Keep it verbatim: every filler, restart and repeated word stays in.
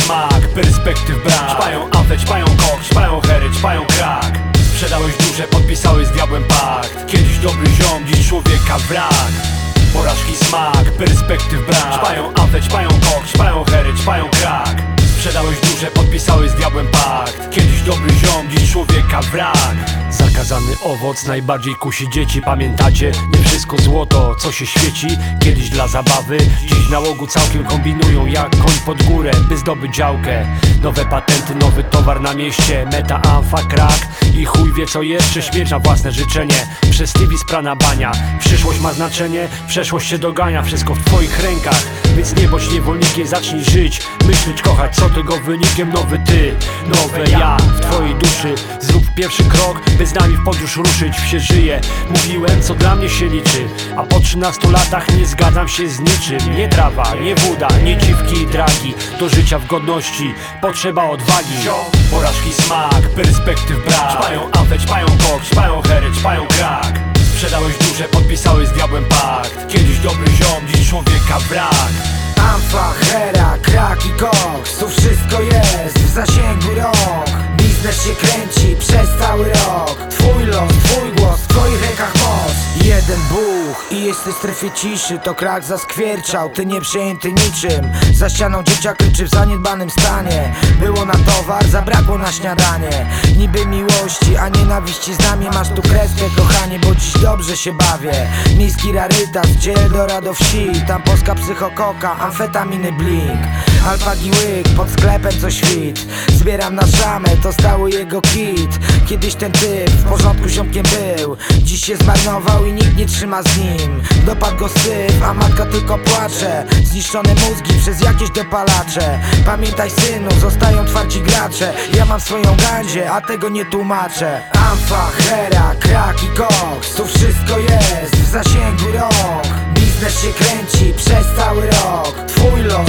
smak perspektyw brak. Ćpają amfę, ćpają kok, ćpają hery, ćpają krak. Sprzedałeś duże, podpisałeś z diabłem pakt. Kiedyś dobry ziom, dziś człowieka wrak. Porażki smak perspektyw brak. Ćpają amfę, ćpają kok, ćpają hery, ćpają krak. Sprzedałeś duże, podpisałeś z diabłem pakt. Kiedyś dobry ziom, dziś człowieka wrak. Zakazany owoc najbardziej kusi dzieci. Pamiętacie? Nie wszystko złoto, co się świeci. Kiedyś dla zabawy, dziś na łogu całkiem kombinują jak koń pod górę, by zdobyć działkę. Nowe patenty, nowy towar na mieście. Meta, amfa, krak i chuj wie co jeszcze. Śmierć na własne życzenie, przez T V sprana bania. Przyszłość ma znaczenie, przeszłość się dogania. Wszystko w twoich rękach, więc nie bądź niewolnikiem. Zacznij żyć, myśleć, kochać, co tego wynikiem. Nowy ty, nowe ja w twojej duszy. Zrób pierwszy krok, by z nami w podróż ruszyć. Się żyje, mówiłem co dla mnie się liczy. A po trzynastu latach nie zgadzam się z niczym. Nie trawa, nie woda, nie dziwki i dragi. Do życia w godności potrzeba odwagi. Porażki smak, perspektyw brak. Ćpają amfę, ćpają kok, ćpają hery, ćpają krak. Sprzedałeś duże, podpisałeś z diabłem pakt. Kiedyś dobry ziom, dziś człowieka wrak. Amfa, hera, krak i koks, tu wszystko jest w zasięgu rąk. Biznes się kręci przez cały rok. Twój los, twój głos, w twoich rękach moc. Jeden buch i jest w tej strefie ciszy. To krak zaskwierczał, ty nieprzejęty niczym. Za ścianą dzieciak liczy w zaniedbanym stanie. Było na towar, zabrakło na śniadanie. Niby miłości, a nienawiści z nami. Masz tu kreskę, kochanie, bo dziś dobrze się bawię. Miejski rarytas, gdzie Eldorado wsi. Tam polska psychokoka, amfetaminy blink. Alpagi łyk, pod sklepem co świt. Zbieram na szamę, to stały jego kit. Kiedyś ten typ w porządku ziomkiem był. Dziś się zmarnował i nikt nie trzyma z nim. Dopadł go syf, a matka tylko płacze. Zniszczone mózgi przez jakieś dopalacze. Pamiętaj synu, zostają twardzi gracze. Ja mam swoją gandzie, a tego nie tłumaczę. Amfa, hera, krak i koks, tu wszystko jest w zasięgu rąk. Biznes się kręci przez cały rok. Twój los,